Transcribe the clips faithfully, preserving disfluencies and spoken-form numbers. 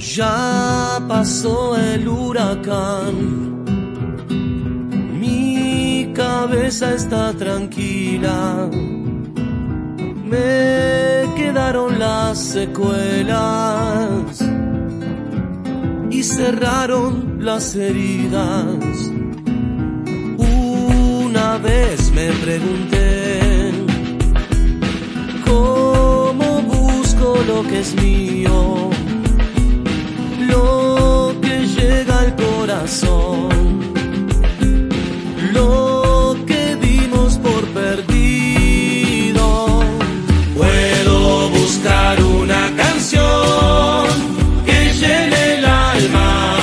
Ya pasó el huracán, mi cabeza está tranquila, me quedaron las secuelas y cerraron las heridas. Una vez me pregunté, ¿cómo busco lo que es mío? Lo que llega al corazón, lo que dimos por perdido. Puedo buscar una canción que llene el alma,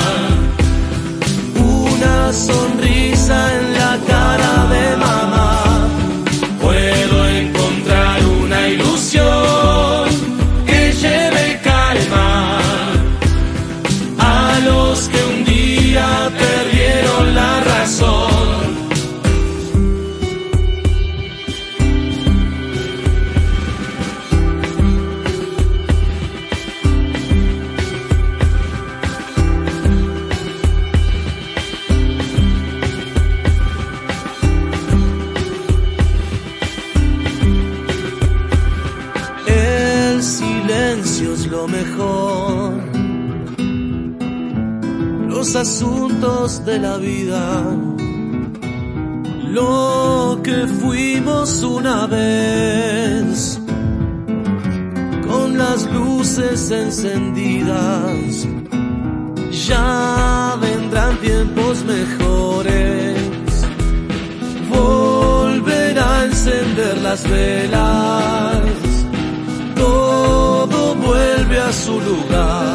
una sonrisa en la cara de mamá. Puedo encontrar una ilusión que lleve calma a los que un día perdieron la razón. El silencio es lo mejor, los asuntos de la vida, lo que fuimos una vez, con las luces encendidas. Ya vendrán tiempos mejores, volverá a encender las velas, todo vuelve a su lugar.